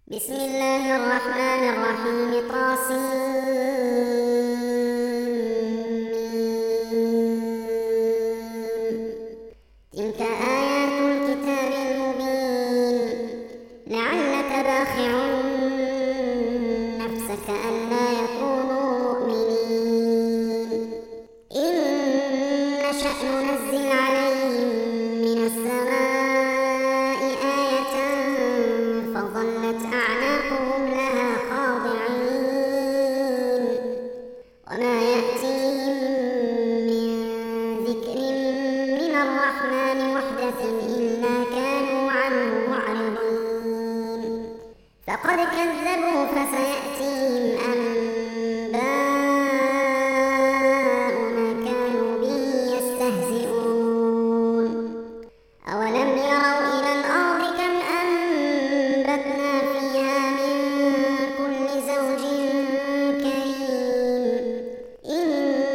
بسم الله الرحمن الرحيم تلك آيات الكتاب المبين لعلك باخع نفسك ألا يكونوا مؤمنين إن نشأ ننزل عليهم من السماء آية فظلت أعناقهم لها خاضعين وما يأتيهم من ذكر من الرحمن محدث إلا كانوا عنه معرضين فقد كذبوا فسيأتيهم أنباء ما كانوا به يستهزئون أولم يروا إلى الأرض كم أنبتنا فيها من كل زوج كريم إن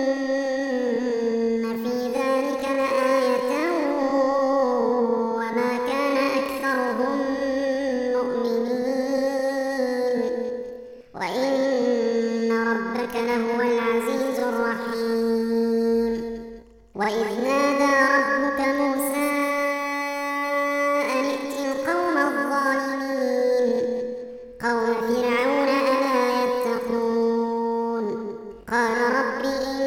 في ذلك لآية وما كان أكثرهم مؤمنين وإن ربك لهو العزيز الرحيم وإذ نادى ربك موسى أن ائت القوم الظالمين قوم فرعون ألا يتقون قال رب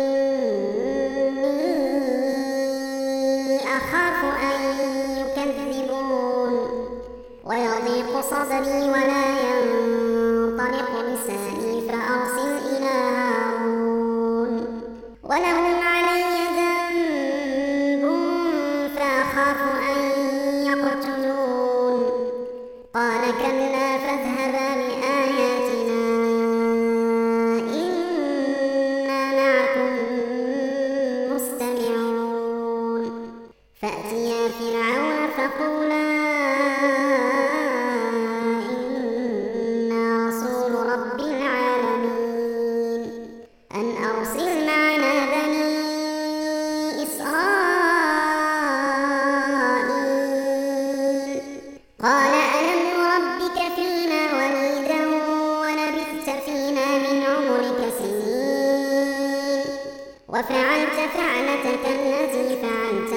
إني أخاف أن يكذبون ويضيق صدري ولا ينطلق لساني فأرسل إلى هارون ولهم علي ذنب فأخاف أن يقتلون قال كلا فاذهبا بآياتنا إنا معكم مستمعون فأتيا فرعون فقولا إنا رسول رب العالمين أن أرسل معنا بني إسرائيل قال ألم نربك فينا وليدا ولبثت فينا من عمرك سنين وفعلت فعلتك التي فعلت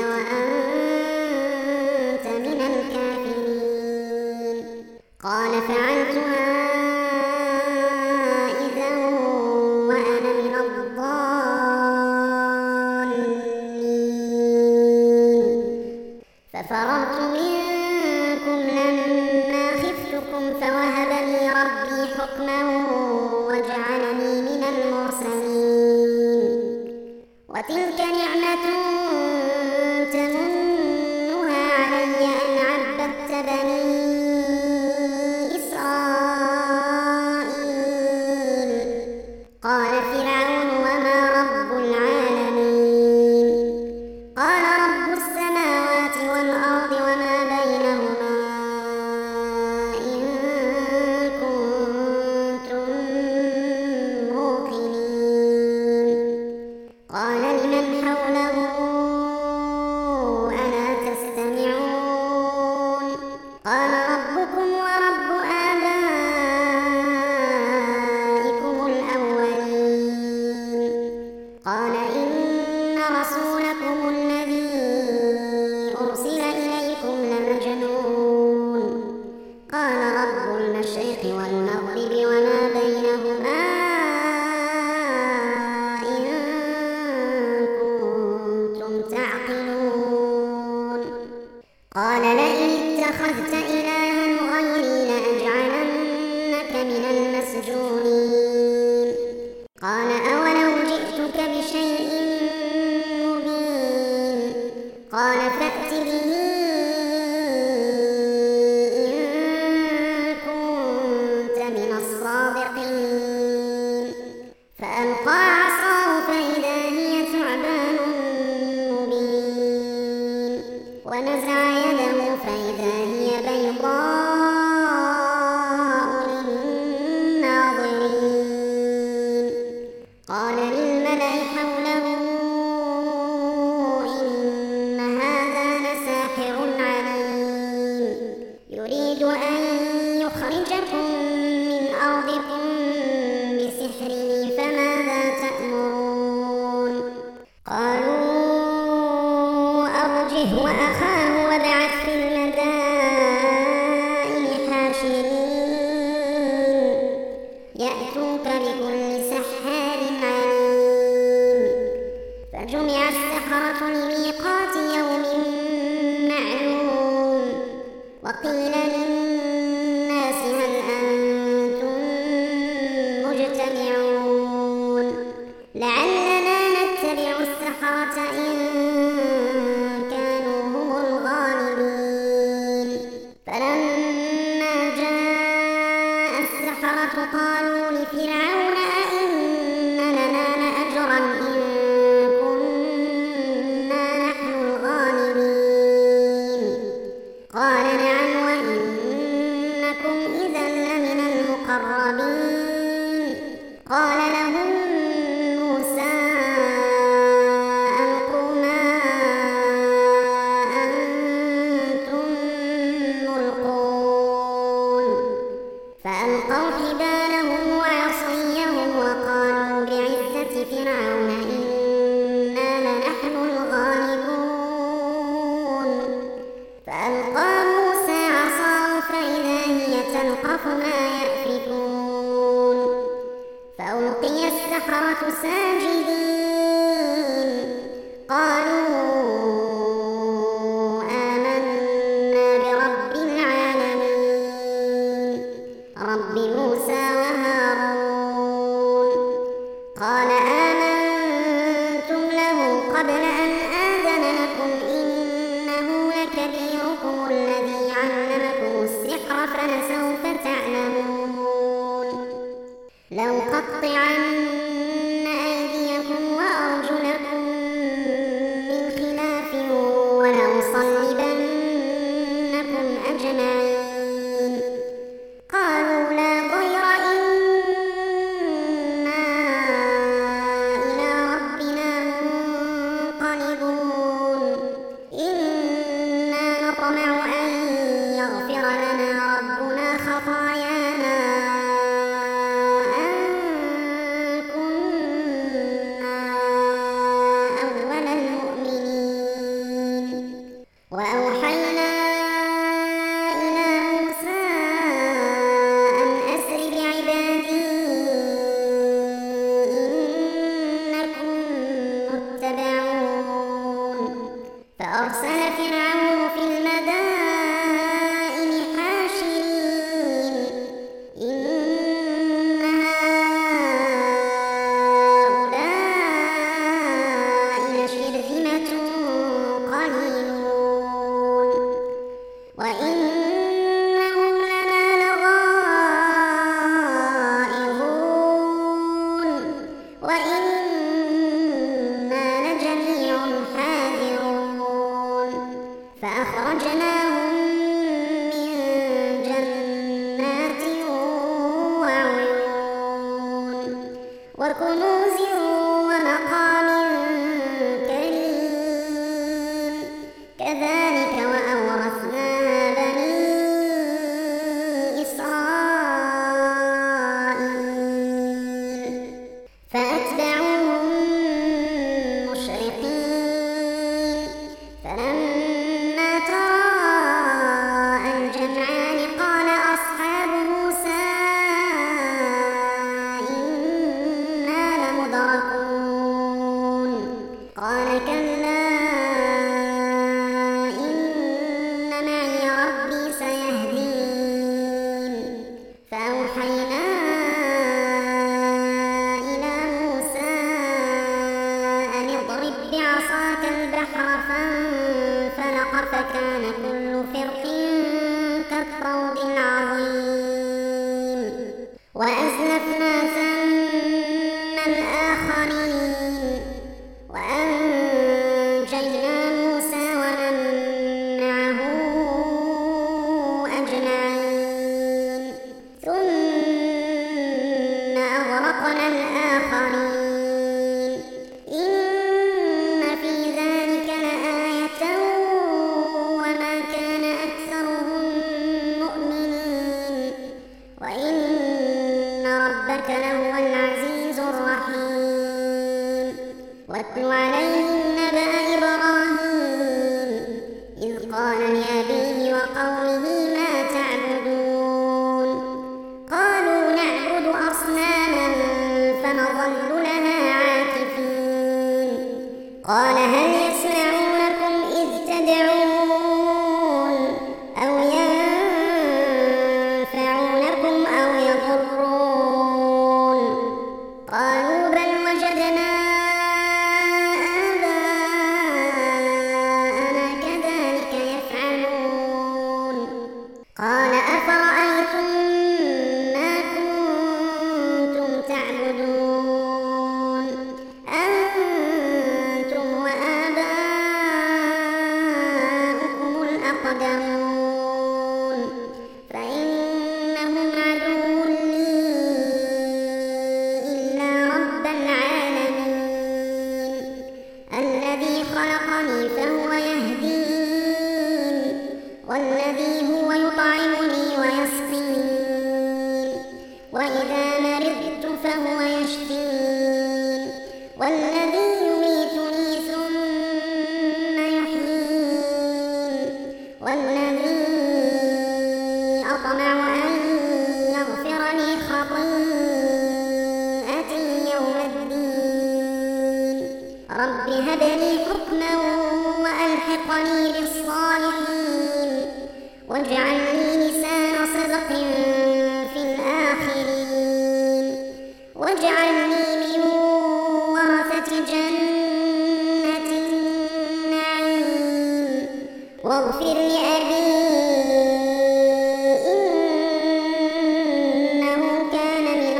وأنت من الكافرين قال فعلتها إذا وأنا من الضالين ففررت منكم لما خفتكم فوهب لي ربي حكما وجعلني من المرسلين وتلك نعمة تمنها علي أن عبدت بني إسرائيل قال فرعون وما رب العالمين قال رب السماوات والأرض وما بينهما إن كنتم موقنين قال لمن حوله ألا تستمعون قال ربكم ورب آبائكم الأولين قال إن رسولكم الذي أرسل إليكم لمجنون قال رب المشرق والمغرب وما بينهما إن كنتم تعقلون قال لئن اتخذت إلها غيري لأجعلنك من المسجونين قال أولو جئتك بشيء مبين قال فأت به إن كنت من الصادقين ربكم بسحره فماذا تأمرون قالوا أرجه وأخاه وابعث في المدائن حاشرين يأتوك بكل سحار عليم فجمع السحرة لميقات يوم معلوم وقيل للناس هل أنتم مجتمعون لعلنا نتبع السحرة إن كانوا هم الغالبين فلما جاء السحرة قالوا لفرعون أئن لنا لأجرا إن كنا نحن الغالبين قال نعم وإنكم إذا لمن المقربين قال لهم موسى ألقوا ما أنتم ملقون فألقوا حبالهم وعصيهم وقالوا بعزة فرعون إنا لنحن الغالبون فألقى موسى عصاه فإذا هي تلقف ما يأفكون فألقي السحرة ساجدين قالوا آمنا برب العالمين رب موسى وهارون قال آمنتم له قبل أن آذن لكم إنه لكبيركم الذي علمكم السحر فلسوف تعلمون لأقطعن أيديكم وأرجلكم من خلاف ولأصلبنكم أجمعين قالوا لا ضير إنا إلى ربنا منقلبون إنا نطمع أن يغفر لنا ربنا خطايانا أن كنا أول المؤمنين وأوحينا إلى موسى أن أسر بعبادي إنكم متبعون فأرسل فرعون في المدائن حاشرين إن هؤلاء لشرذمة قليلون وإنهم لنا لغائظون وإنا لجميع حاذرون فأخرجناهم من جنات وعيون وكنوز ومقام كريم كذلك وأورثناها بني إسرائيل فأتبعوهم مشرقين فلما تراءى الجمعان قال أصحاب موسى إنا لمدركون قال كلا إن معي ربي سيهدين فأوحينا إلى موسى أن اضرب بعصاك البحر فانفلق فكان كل فرق كالطود العظيم وأزلفنا ثم الآخرين وأنجينا موسى ومن معه أجمعين ثم أغرقنا الآخرين إن في ذلك لآية وما كان أكثرهم مؤمنين وإن ربك لهو العزيز الرحيم. واتل عليهم نبأ إبراهيم إذ قال لأبيه وقومه ما تعبدون قالوا نعبد أصناما فنظل لها عاكفين قال هل يسمعونكم إذ تدعون أو ينفعونكم أو يضرون قالوا بل وجدنا آباءنا كذلك يفعلون قال أفرأيتم ما كنتم تعبدون أنتم وآباؤكم الأقدمون فإنهم عدو لي إلا رب العالمين الذي خلقني فهو يهدين والذي هو يطعمني ويسقين وإذا مرضت فهو يشفين والذي يميتني ثم يحيين والذي أطمع أن يغفر لي خطيئتي يوم الدين رب هب لي حكما وألحقني بالصالحين واجعلني لسان صدق في الآخرين واجعلني من ورثة جنة النعيم واغفر لأبي إنه كان من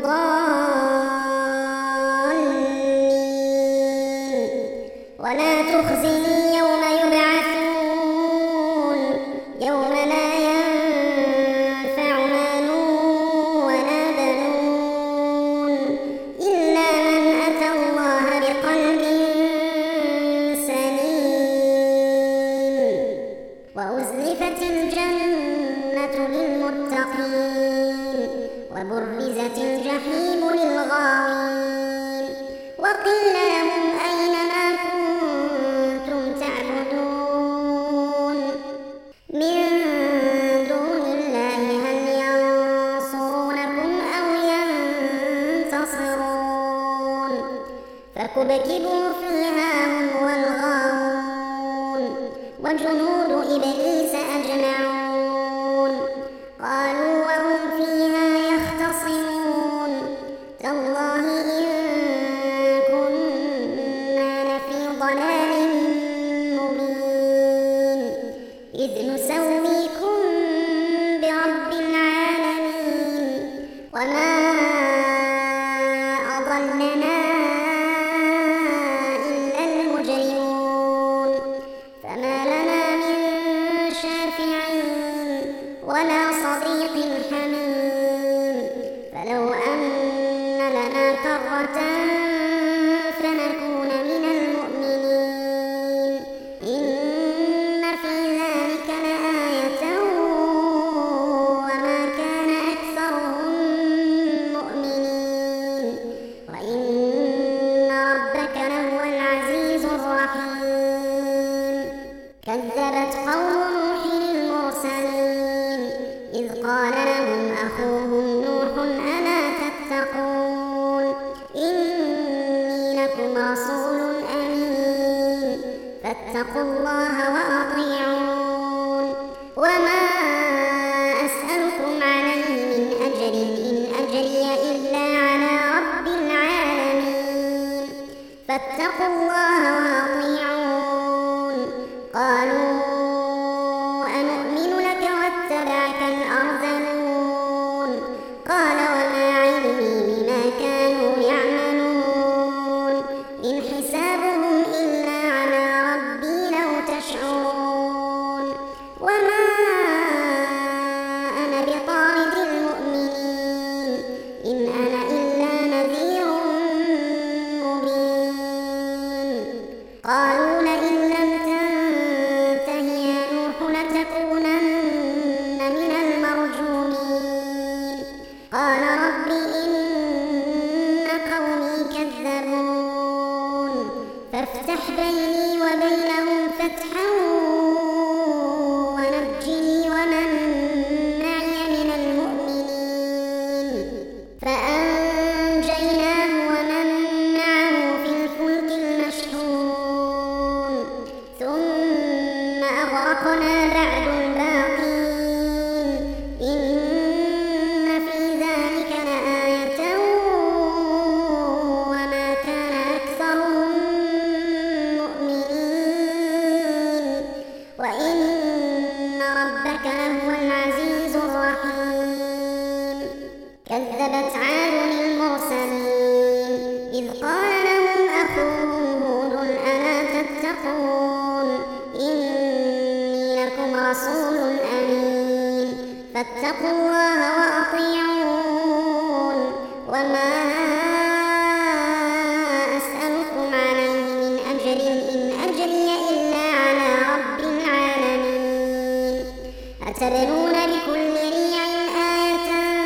الضالين ولا تخزني يوم يبعثون يوم لا ينفع مال ولا بنون إلا من أتى الله بقلب سليم وأزلفت الجنة للمتقين وبرزت الجحيم للغاوين وقيل لهم أين ما كنتم تعبدون من دون الله هل ينصرونكم أو ينتصرون فكبكبوا فيها هم والغاوون وجنود إبليس أجمعون قالوا وهم فيها يختصمون تالله إن كنا لفي ضلال مبين إذ نسويكم برب العالمين وما أضلنا إلا المجرمون فما لنا من شافعين ولا صديق حميم فلو أن لنا كرة فنكون من المؤمنين إن في ذلك لآية وما كان أكثرهم مؤمنين وإن ربك لهو العزيز الرحيم كذبت قوم نوح المرسلين إذ قال لهم أخوهم نوح ألا تتقون إني لكم رسول أمين فاتقوا الله وأطيعون وما أسألكم عليه من أجر إن أجري إلا على رب العالمين فاتقوا الله وأطيعون قالوا أنؤمن لك واتبعك الأرذلون قال وما علمي بما كانوا يعملون إن حسابهم إلا على ربي لو تشعرون وما أنا بطارد المؤمنين إن أنا إلا نذير مبين قالوا لئن لم تنته يا نوح لتكونن من المرجومين قال وافتح بيني وبينهم فتحا ونجني ومن معي من المؤمنين فأنجيناه ومن معه في الفلك المشحون ثم أغرقنا بعد الباقين إن في ذلك لآية وما كان أكثرهم مؤمنين وإن ربك لهو العزيز الرحيم كذبت عاد المرسلين إذ قال لهم أخوهم هود ألا تتقون إني لكم رسول أمين فاتقوا الله وأطيعون وما أسألكم عليه من أجر إن أجري إلا على رب العالمين أتبنون بكل ريع آية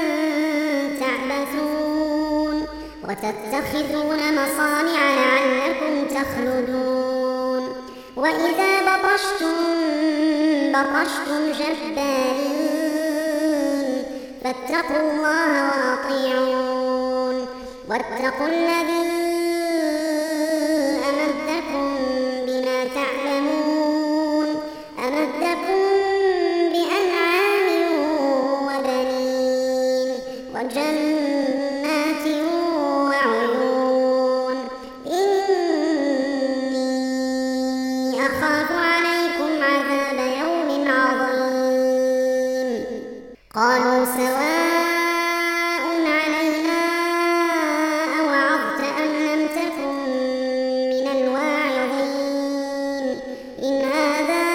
تعبثون وتتخذون مصانع لعلكم تخلدون وإذا بطشتم جبارين فاتقوا الله وأطيعون واتقوا الذي أمدكم بما تعلمون أمدكم بأنعام وبنين وجنات وعيون إني أخاف عليكم عذاب يوم عظيم قالوا سواء علينا أوعظت أم لم تكن من الواعظين إن هذا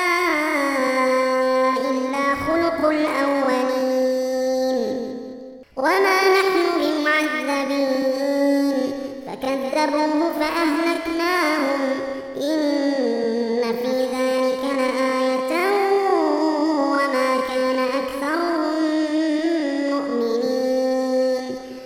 إلا خلق الأولين وما نحن بمعذبين فكذبوه فأهلكناهم إن في ذلك لآية وما كان أكثرهم مؤمنين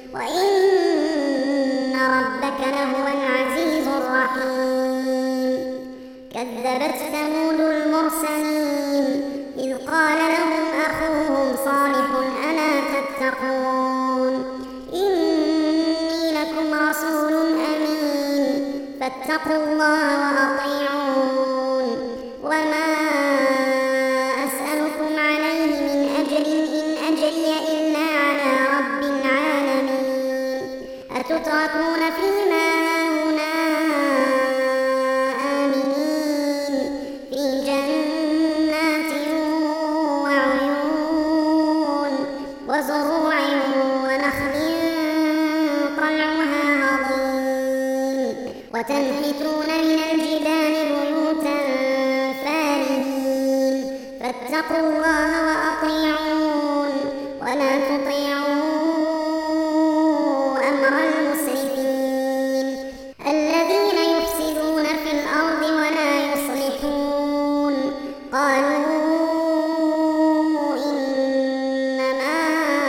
وإن ربك لهو العزيز الرحيم كذبت ثمود المرسلين إذ قال لهم أخوهم صالح ألا تتقون إني لكم رسول أمين فاتقوا الله وأطيعون وما أسألكم عليه من أجر إن أجري إلا على رب العالمين أتتركون فيما هاهنا آمنين في جنات وعيون وزروع ونخل طلعها هضيم وتنحتون من الجبال بيوتا فارهين فاتقوا الله وأطيعون ولا تطيعوا أمر المسرفين الذين يفسدون في الأرض ولا يصلحون قالوا إنما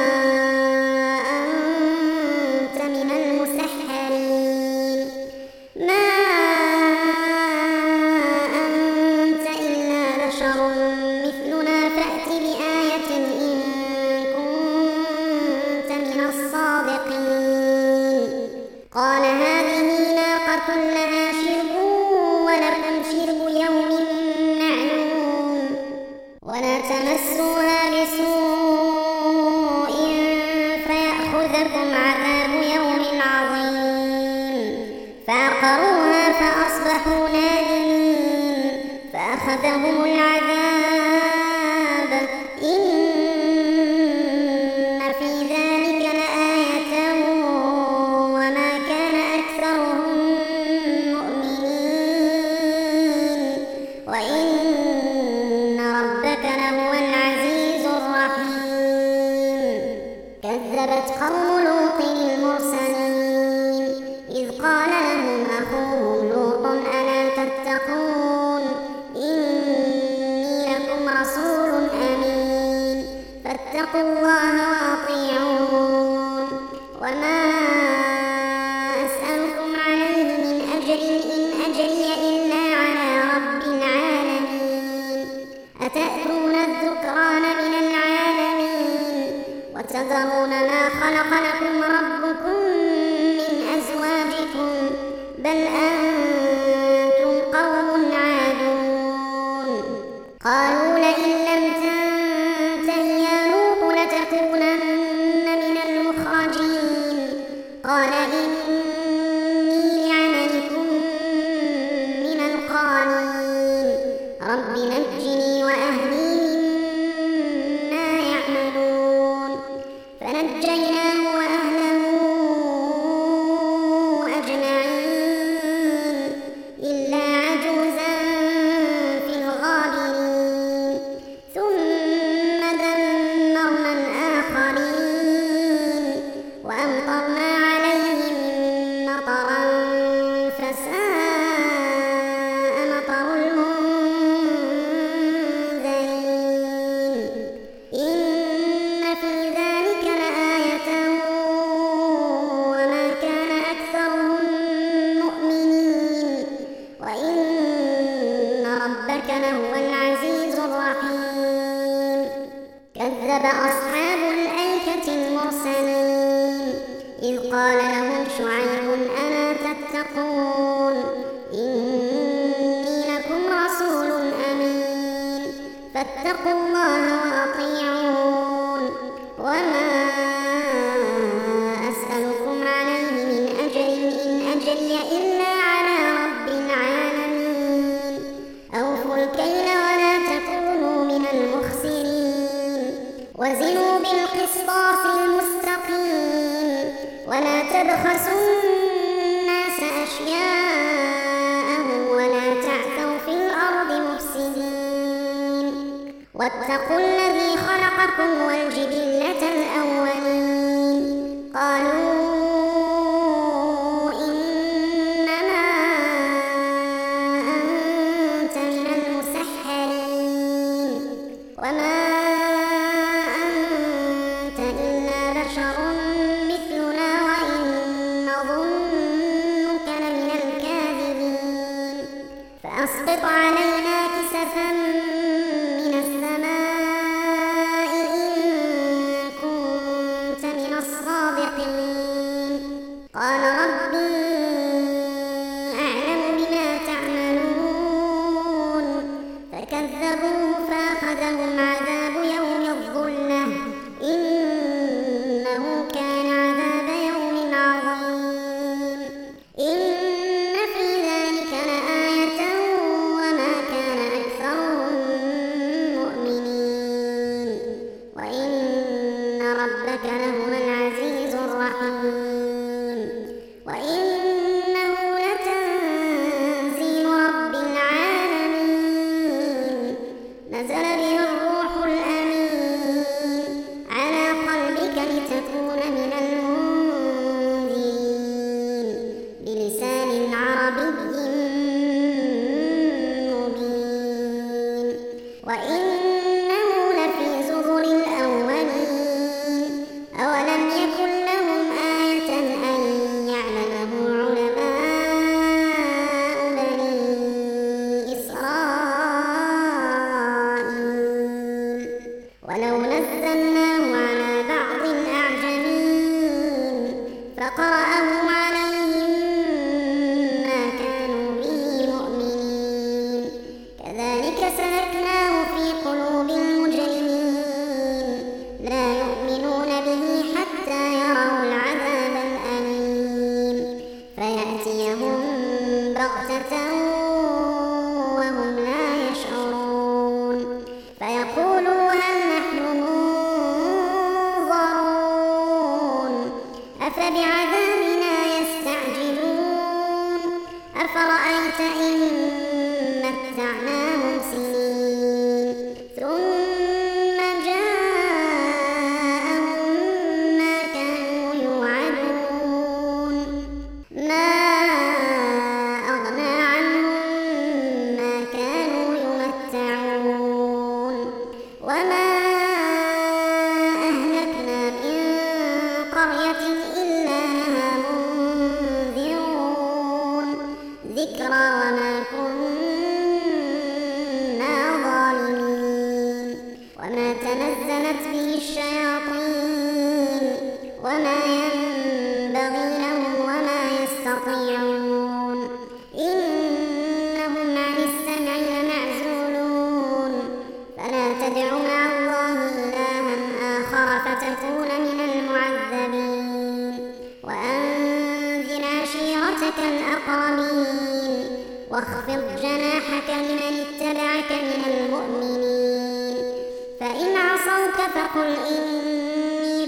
أنت من المسحرين ما أنت إلا بشر مثلنا فأت بآية إن كنت من الصادقين قال هذه ناقة لها شرب ولكم شرب يوم معلوم ولا تمسوها بسوء فيأخذكم عذاب يوم عظيم فعقروها فأصبحوا نادمين فأخذهم العذاب إن في ذلك لآية وما كان أكثرهم مؤمنين وإن ربك لهو العزيز الرحيم كذبت قوم لوط المرسلين إذ قال لهم أخوهم لوط ألا تتقون إني لكم رسول أمين فاتقوا الله وأطيعون وما أسألكم عليه من أجر إن أجري وتذرون ما خلق لكم ربكم من أزواجكم بل أنتم قوم عادون قالوا لئن لم تنته يا لوط لتكونن من المخرجين قال إني لعملكم من القالين رب نجني وأهلي مما يعملون فنجيناه وأهله أجمعين إلا عجوزا في الغابرين ثم دمرنا الآخرين وأمطرنا عليهم مطرا فساء مطر المنذرين إن في ذلك لآية وما كان أكثرهم مؤمنين وإن ربك لهو العزيز الرحيم كذب أصحاب الأيكة المرسلين إذ قال لهم شعيب ألا تتقون إني لكم رسول أمين فاتقوا الله وأطيعون وما أسألكم عليه من أجر إن أجري إلا على رب العالمين أوفوا الكيل ولا تكونوا من المخسرين وزنوا بالقسطاس المستقيم ولا تبخسوا الناس أشياءهم ولا تعثوا في الأرض مفسدين واتقوا الذي خلقكم والجبلة الأولين قالوا إنما أنت من المسحرين وما أنت إلا بشر مثلنا وإن نظنك لمن الكاذبين فأسقط علينا كسفا من السماء إن كنت من الصادقين قال ربي أعلم بما تعملون فكذبوه فأخذهم عذاب يوم الظلة إنه كان عذاب يوم عظيم إن في ذلك لآية وما كان أكثرهم مؤمنين وإن ربك لهو العزيز الرحيم وإنه لتنزيل رب العالمين نزل به الروح الأمين على قلبك لتكون من المنذرين بلسان عربي مبين وإنه لفي زبر الأولين أولم يكن لهم آية أن يعلمه علماء بني إسرائيل ولو نزلناه على بعض الأعجمين فقرأه عليهم ما كانوا به مؤمنين كذلك سلكناه في قلوب المجرمين لا يؤمنون به حتى يروا العذاب الأليم فيأتيهم بغتة وهم لا يشعرون فيقولوا هل نحن منظرون أفبعذابنا يستعجلون أفرأيت إن متعناهم سنين ثم جاءهم ما كانوا يوعدون ما أغنى عنهم ما كانوا يمتعون وما أهلكنا من قرية إلا لها منذرون ذكرى وما كنا ظالمين وما تنزلت به الشياطين تكون من المعذبين وأنذر عشيرتك الأقربين واخفض جناحك لمن اتبعك من المؤمنين فإن عصوك فقل إني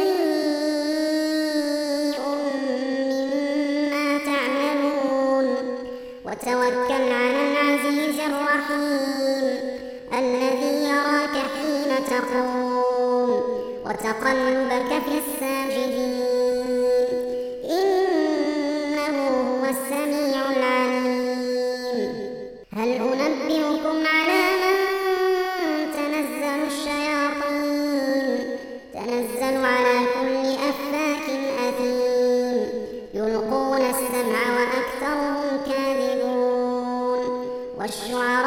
بريء مما تعملون وتوكل على العزيز الرحيم الذي يراك حين تقوم وتقلبك في الساجدين إنه هو السميع العليم هل أنبئكم على من تنزل الشياطين تنزل على كل أفاك أثيم يلقون السمع وأكثرهم كاذبون والشعراء